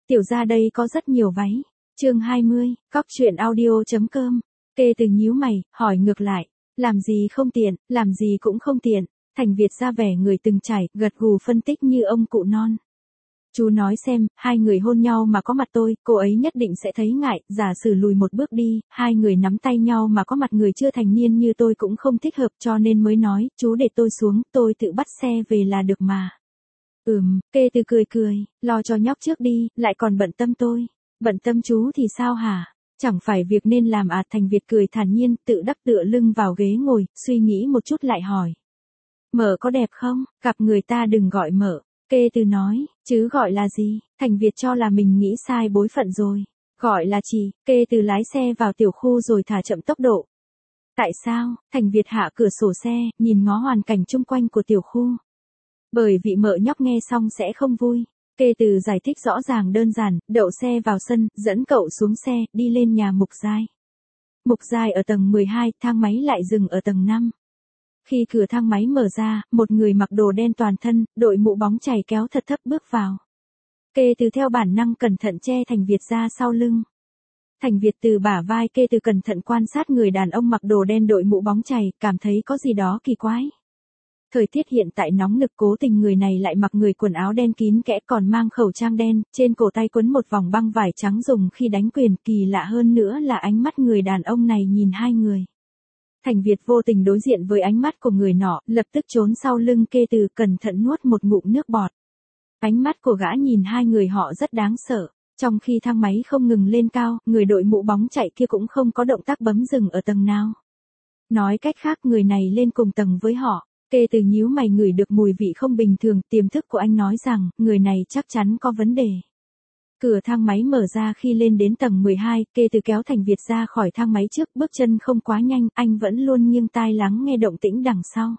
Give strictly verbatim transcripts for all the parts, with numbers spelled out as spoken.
Tiểu gia đây có rất nhiều váy. Chương hai mươi, cóc truyện audio.com. Kê từ nhíu mày, hỏi ngược lại, làm gì không tiện, làm gì cũng không tiện. Thành Việt ra vẻ người từng trải, gật gù phân tích như ông cụ non. Chú nói xem, hai người hôn nhau mà có mặt tôi, cô ấy nhất định sẽ thấy ngại, giả sử lùi một bước đi, hai người nắm tay nhau mà có mặt người chưa thành niên như tôi cũng không thích hợp cho nên mới nói, chú để tôi xuống, tôi tự bắt xe về là được mà. Ừm, Kê từ cười cười, lo cho nhóc trước đi, lại còn bận tâm tôi. Bận tâm chú thì sao hả? Chẳng phải việc nên làm à? Thành Việt cười thản nhiên, tự đắp tựa lưng vào ghế ngồi, suy nghĩ một chút lại hỏi. Mợ có đẹp không? Gặp người ta đừng gọi mợ. Kê từ nói, chứ gọi là gì? Thành Việt cho là mình nghĩ sai bối phận rồi. Gọi là chị. Kê từ lái xe vào tiểu khu rồi thả chậm tốc độ. Tại sao? Thành Việt hạ cửa sổ xe, nhìn ngó hoàn cảnh chung quanh của tiểu khu. Bởi vì mợ nhóc nghe xong sẽ không vui. Kê từ giải thích rõ ràng đơn giản, đậu xe vào sân, dẫn cậu xuống xe, đi lên nhà Mục Giai. Mục Giai ở tầng mười hai, thang máy lại dừng ở tầng năm. Khi cửa thang máy mở ra, một người mặc đồ đen toàn thân, đội mũ bóng chày kéo thật thấp bước vào. Kê từ theo bản năng cẩn thận che Thành Việt ra sau lưng. Thành Việt từ bả vai Kê từ cẩn thận quan sát người đàn ông mặc đồ đen đội mũ bóng chày, cảm thấy có gì đó kỳ quái. Thời tiết hiện tại nóng nực, cố tình người này lại mặc người quần áo đen kín kẽ còn mang khẩu trang đen, trên cổ tay quấn một vòng băng vải trắng dùng khi đánh quyền. Kỳ lạ hơn nữa là ánh mắt người đàn ông này nhìn hai người. Thành Việt vô tình đối diện với ánh mắt của người nọ, lập tức trốn sau lưng Kê từ, cẩn thận nuốt một ngụm nước bọt. Ánh mắt của gã nhìn hai người họ rất đáng sợ. Trong khi thang máy không ngừng lên cao, người đội mũ bóng chạy kia cũng không có động tác bấm dừng ở tầng nào. Nói cách khác, người này lên cùng tầng với họ. Kê từ nhíu mày, ngửi được mùi vị không bình thường, tiềm thức của anh nói rằng, người này chắc chắn có vấn đề. Cửa thang máy mở ra khi lên đến tầng mười hai, Kê từ kéo Thành Việt ra khỏi thang máy trước, bước chân không quá nhanh, anh vẫn luôn nghiêng tai lắng nghe động tĩnh đằng sau.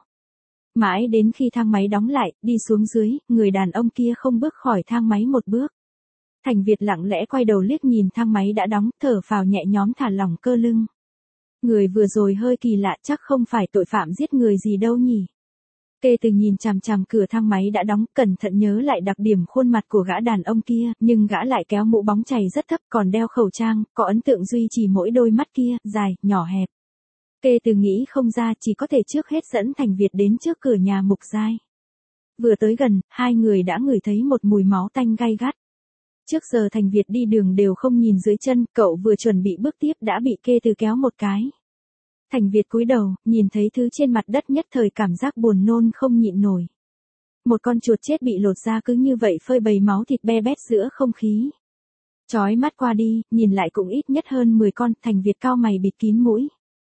Mãi đến khi thang máy đóng lại, đi xuống dưới, người đàn ông kia không bước khỏi thang máy một bước. Thành Việt lặng lẽ quay đầu liếc nhìn thang máy đã đóng, thở phào nhẹ nhõm, thả lỏng cơ lưng. Người vừa rồi hơi kỳ lạ, chắc không phải tội phạm giết người gì đâu nhỉ. Kê từ nhìn chằm chằm cửa thang máy đã đóng, cẩn thận nhớ lại đặc điểm khuôn mặt của gã đàn ông kia, nhưng gã lại kéo mũ bóng chày rất thấp, còn đeo khẩu trang, có ấn tượng duy trì mỗi đôi mắt kia, dài, nhỏ hẹp. Kê từ nghĩ không ra, chỉ có thể trước hết dẫn Thành Việt đến trước cửa nhà Mục Giai. Vừa tới gần, hai người đã ngửi thấy một mùi máu tanh gay gắt. Trước giờ Thành Việt đi đường đều không nhìn dưới chân, cậu vừa chuẩn bị bước tiếp đã bị Kê từ kéo một cái. Thành Việt cúi đầu, nhìn thấy thứ trên mặt đất, nhất thời cảm giác buồn nôn không nhịn nổi. Một con chuột chết bị lột ra cứ như vậy phơi bày máu thịt be bét giữa không khí. Chói mắt qua đi, nhìn lại cũng ít nhất hơn mười con. Thành Việt cau mày bịt kín mũi.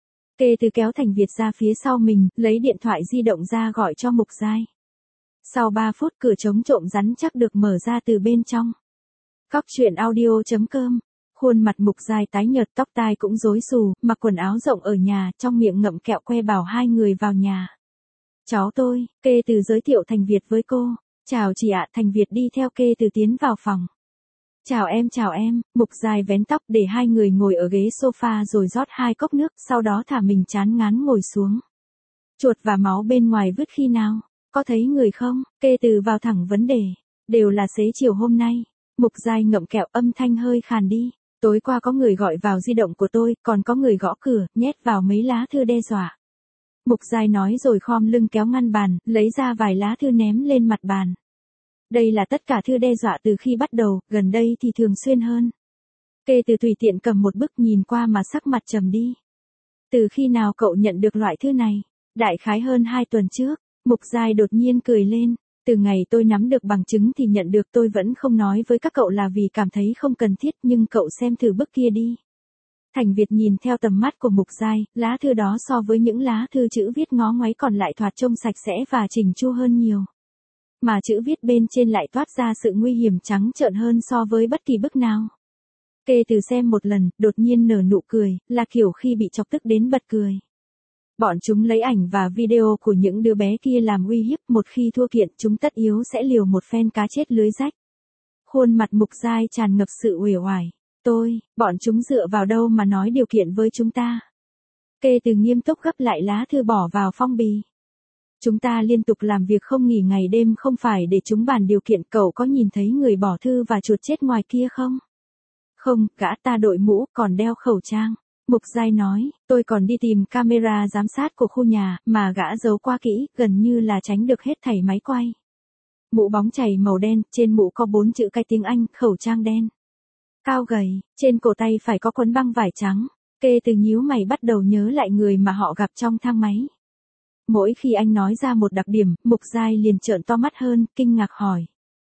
Kê từ kéo Thành Việt ra phía sau mình, lấy điện thoại di động ra gọi cho Mục Giai. Sau ba phút, cửa chống trộm rắn chắc được mở ra từ bên trong. Cóc truyện audio.com. Khuôn mặt Mục Giai tái nhợt, tóc tai cũng rối xù, mặc quần áo rộng ở nhà, trong miệng ngậm kẹo que bảo hai người vào nhà. Cháu tôi, Kê từ giới thiệu Thành Việt với cô. Chào chị ạ. Thành Việt đi theo Kê từ tiến vào phòng. Chào em, chào em. Mục Giai vén tóc để hai người ngồi ở ghế sofa rồi rót hai cốc nước, sau đó thả mình chán ngán ngồi xuống. Chuột và máu bên ngoài vứt khi nào? Có thấy người không? Kê từ vào thẳng vấn đề. Đều là xế chiều hôm nay. Mục Giai ngậm kẹo, âm thanh hơi khàn đi. Tối qua có người gọi vào di động của tôi, còn có người gõ cửa, nhét vào mấy lá thư đe dọa. Mục Giai nói rồi khom lưng kéo ngăn bàn, lấy ra vài lá thư ném lên mặt bàn. Đây là tất cả thư đe dọa từ khi bắt đầu, gần đây thì thường xuyên hơn. Kê từ tùy tiện cầm một bức nhìn qua mà sắc mặt trầm đi. Từ khi nào cậu nhận được loại thư này? Đại khái hơn hai tuần trước. Mục Giai đột nhiên cười lên. Từ ngày tôi nắm được bằng chứng thì nhận được, tôi vẫn không nói với các cậu là vì cảm thấy không cần thiết, nhưng cậu xem thử bức kia đi. Thành Việt nhìn theo tầm mắt của Mục Giai, lá thư đó so với những lá thư chữ viết ngó ngoáy còn lại thoạt trông sạch sẽ và chỉnh chu hơn nhiều. Mà chữ viết bên trên lại toát ra sự nguy hiểm trắng trợn hơn so với bất kỳ bức nào. Kê từ xem một lần, đột nhiên nở nụ cười, là kiểu khi bị chọc tức đến bật cười. Bọn chúng lấy ảnh và video của những đứa bé kia làm uy hiếp, một khi thua kiện chúng tất yếu sẽ liều một phen cá chết lưới rách. Khuôn mặt Mục Giai tràn ngập sự uể oải. Tôi, bọn chúng dựa vào đâu mà nói điều kiện với chúng ta? Kê từ nghiêm túc gấp lại lá thư bỏ vào phong bì. Chúng ta liên tục làm việc không nghỉ ngày đêm không phải để chúng bàn điều kiện, cậu có nhìn thấy người bỏ thư và chuột chết ngoài kia không? Không, gã ta đội mũ, còn đeo khẩu trang. Mục Giai nói, tôi còn đi tìm camera giám sát của khu nhà, mà gã giấu qua kỹ, gần như là tránh được hết thảy máy quay. Mũ bóng chảy màu đen, trên mũ có bốn chữ cái tiếng Anh, khẩu trang đen. Cao gầy, trên cổ tay phải có quấn băng vải trắng. Kê từ nhíu mày bắt đầu nhớ lại người mà họ gặp trong thang máy. Mỗi khi anh nói ra một đặc điểm, Mục Giai liền trợn to mắt hơn, kinh ngạc hỏi.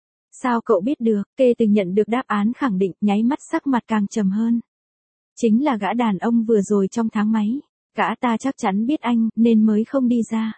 Sao cậu biết được? Kê từ nhận được đáp án khẳng định, nháy mắt sắc mặt càng trầm hơn. Chính là gã đàn ông vừa rồi trong thang máy. Gã ta chắc chắn biết anh, nên mới không đi ra.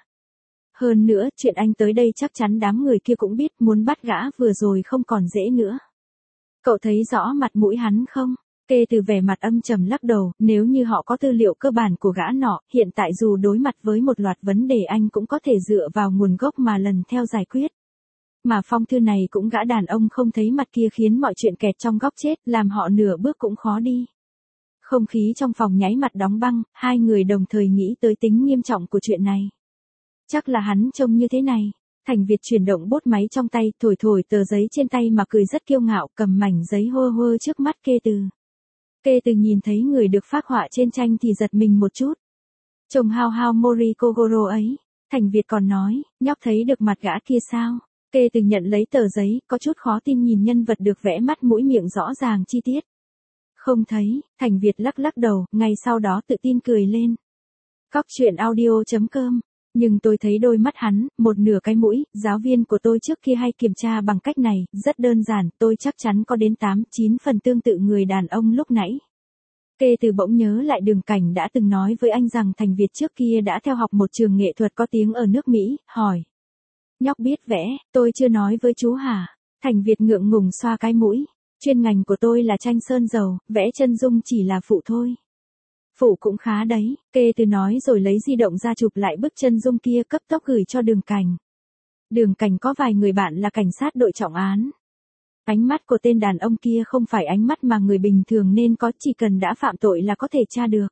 Hơn nữa, chuyện anh tới đây chắc chắn đám người kia cũng biết, muốn bắt gã vừa rồi không còn dễ nữa. Cậu thấy rõ mặt mũi hắn không? Kê từ vẻ mặt âm trầm lắc đầu, nếu như họ có tư liệu cơ bản của gã nọ, hiện tại dù đối mặt với một loạt vấn đề anh cũng có thể dựa vào nguồn gốc mà lần theo giải quyết. Mà phong thư này cũng gã đàn ông không thấy mặt kia khiến mọi chuyện kẹt trong góc chết, làm họ nửa bước cũng khó đi. Không khí trong phòng nháy mặt đóng băng, hai người đồng thời nghĩ tới tính nghiêm trọng của chuyện này. Chắc là hắn trông như thế này. Thành Việt chuyển động bút máy trong tay, thổi thổi tờ giấy trên tay mà cười rất kiêu ngạo, cầm mảnh giấy hơ hơ trước mắt Kê từ. Kê từ nhìn thấy người được phác họa trên tranh thì giật mình một chút. Chồng Hao Hao Mori Kogoro ấy. Thành Việt còn nói, nhóc thấy được mặt gã kia sao? Kê từ nhận lấy tờ giấy, có chút khó tin nhìn nhân vật được vẽ mắt mũi miệng rõ ràng chi tiết. Không thấy, Thành Việt lắc lắc đầu, ngay sau đó tự tin cười lên. Cóc truyện audio chấm com. Nhưng tôi thấy đôi mắt hắn, một nửa cái mũi, giáo viên của tôi trước kia hay kiểm tra bằng cách này, rất đơn giản, tôi chắc chắn có đến tám chín phần tương tự người đàn ông lúc nãy. Kê từ bỗng nhớ lại Đường Cảnh đã từng nói với anh rằng Thành Việt trước kia đã theo học một trường nghệ thuật có tiếng ở nước Mỹ, hỏi. Nhóc biết vẽ, tôi chưa nói với chú hả? Thành Việt ngượng ngùng xoa cái mũi. Chuyên ngành của tôi là tranh sơn dầu, vẽ chân dung chỉ là phụ thôi. Phụ cũng khá đấy, Kê từ nói rồi lấy di động ra chụp lại bức chân dung kia cấp tốc gửi cho Đường Cảnh. Đường Cảnh có vài người bạn là cảnh sát đội trọng án. Ánh mắt của tên đàn ông kia không phải ánh mắt mà người bình thường nên có, chỉ cần đã phạm tội là có thể tra được.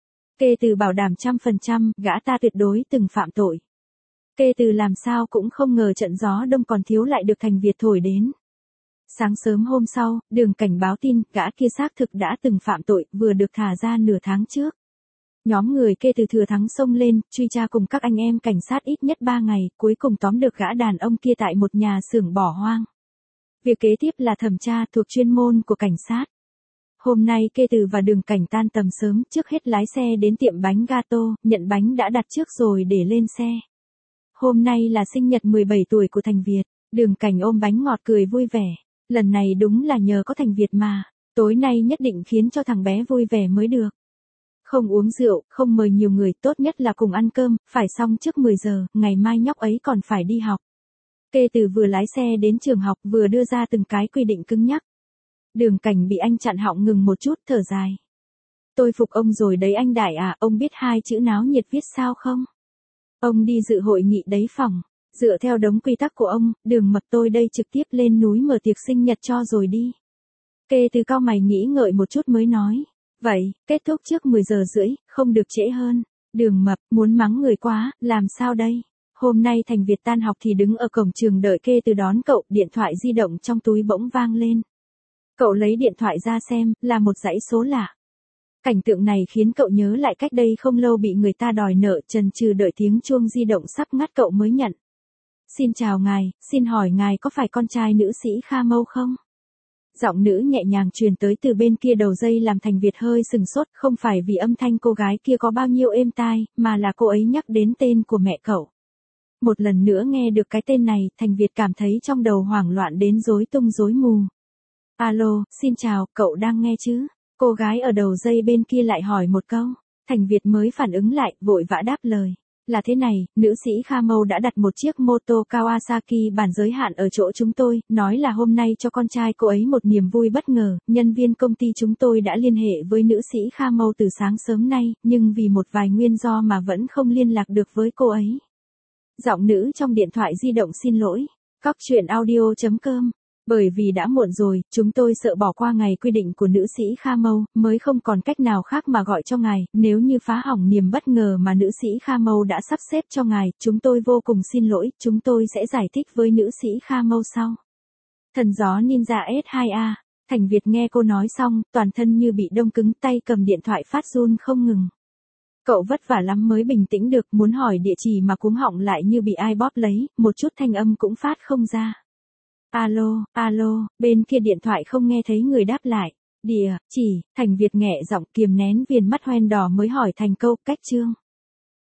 Kê từ bảo đảm trăm phần trăm, gã ta tuyệt đối từng phạm tội. Kê từ làm sao cũng không ngờ trận gió đông còn thiếu lại được Thành Việt thổi đến. Sáng sớm hôm sau, Đường Cảnh báo tin, gã kia xác thực đã từng phạm tội, vừa được thả ra nửa tháng trước. Nhóm người Kê từ thừa thắng xông lên, truy tra cùng các anh em cảnh sát ít nhất ba ngày, cuối cùng tóm được gã đàn ông kia tại một nhà xưởng bỏ hoang. Việc kế tiếp là thẩm tra thuộc chuyên môn của cảnh sát. Hôm nay Kê từ và Đường Cảnh tan tầm sớm, trước hết lái xe đến tiệm bánh gato, nhận bánh đã đặt trước rồi để lên xe. Hôm nay là sinh nhật mười bảy tuổi của Thành Việt, Đường Cảnh ôm bánh ngọt cười vui vẻ. Lần này đúng là nhờ có Thành Việt mà, tối nay nhất định khiến cho thằng bé vui vẻ mới được. Không uống rượu, không mời nhiều người, tốt nhất là cùng ăn cơm, phải xong trước mười giờ, ngày mai nhóc ấy còn phải đi học. Kê từ vừa lái xe đến trường học vừa đưa ra từng cái quy định cứng nhắc. Đường Cảnh bị anh chặn họng ngừng một chút, thở dài. Tôi phục ông rồi đấy anh Đại à, ông biết hai chữ náo nhiệt viết sao không? Ông đi dự hội nghị đấy phòng. Dựa theo đống quy tắc của ông, Đường Mập tôi đây trực tiếp lên núi mở tiệc sinh nhật cho rồi đi. Kê từ cao mày nghĩ ngợi một chút mới nói. Vậy, kết thúc trước mười giờ rưỡi, không được trễ hơn. Đường Mập, muốn mắng người quá, làm sao đây? Hôm nay Thành Việt tan học thì đứng ở cổng trường đợi Kê từ đón cậu, điện thoại di động trong túi bỗng vang lên. Cậu lấy điện thoại ra xem, là một dãy số lạ. Cảnh tượng này khiến cậu nhớ lại cách đây không lâu bị người ta đòi nợ, chần chừ đợi tiếng chuông di động sắp ngắt cậu mới nhận. Xin chào ngài, xin hỏi ngài có phải con trai nữ sĩ Kha Mâu không? Giọng nữ nhẹ nhàng truyền tới từ bên kia đầu dây làm Thành Việt hơi sừng sốt, không phải vì âm thanh cô gái kia có bao nhiêu êm tai, mà là cô ấy nhắc đến tên của mẹ cậu. Một lần nữa nghe được cái tên này, Thành Việt cảm thấy trong đầu hoảng loạn đến rối tung rối mù. Alo, xin chào, cậu đang nghe chứ? Cô gái ở đầu dây bên kia lại hỏi một câu. Thành Việt mới phản ứng lại, vội vã đáp lời. Là thế này, nữ sĩ Kha Mâu đã đặt một chiếc mô tô Kawasaki bản giới hạn ở chỗ chúng tôi, nói là hôm nay cho con trai cô ấy một niềm vui bất ngờ, nhân viên công ty chúng tôi đã liên hệ với nữ sĩ Kha Mâu từ sáng sớm nay, nhưng vì một vài nguyên do mà vẫn không liên lạc được với cô ấy. Giọng nữ trong điện thoại di động xin lỗi. Cóc truyện audio chấm com Bởi vì đã muộn rồi, chúng tôi sợ bỏ qua ngày quy định của nữ sĩ Kha Mâu, mới không còn cách nào khác mà gọi cho ngài, nếu như phá hỏng niềm bất ngờ mà nữ sĩ Kha Mâu đã sắp xếp cho ngài, chúng tôi vô cùng xin lỗi, chúng tôi sẽ giải thích với nữ sĩ Kha Mâu sau. Thần gió Ninja S hai A, Thành Việt nghe cô nói xong, toàn thân như bị đông cứng, tay cầm điện thoại phát run không ngừng. Cậu vất vả lắm mới bình tĩnh được, muốn hỏi địa chỉ mà cuống họng lại như bị ai bóp lấy, một chút thanh âm cũng phát không ra. Alo, alo, bên kia điện thoại không nghe thấy người đáp lại. Địa chỉ, Thành Việt nghẹ giọng kiềm nén viền mắt hoen đỏ mới hỏi thành câu, cách chương.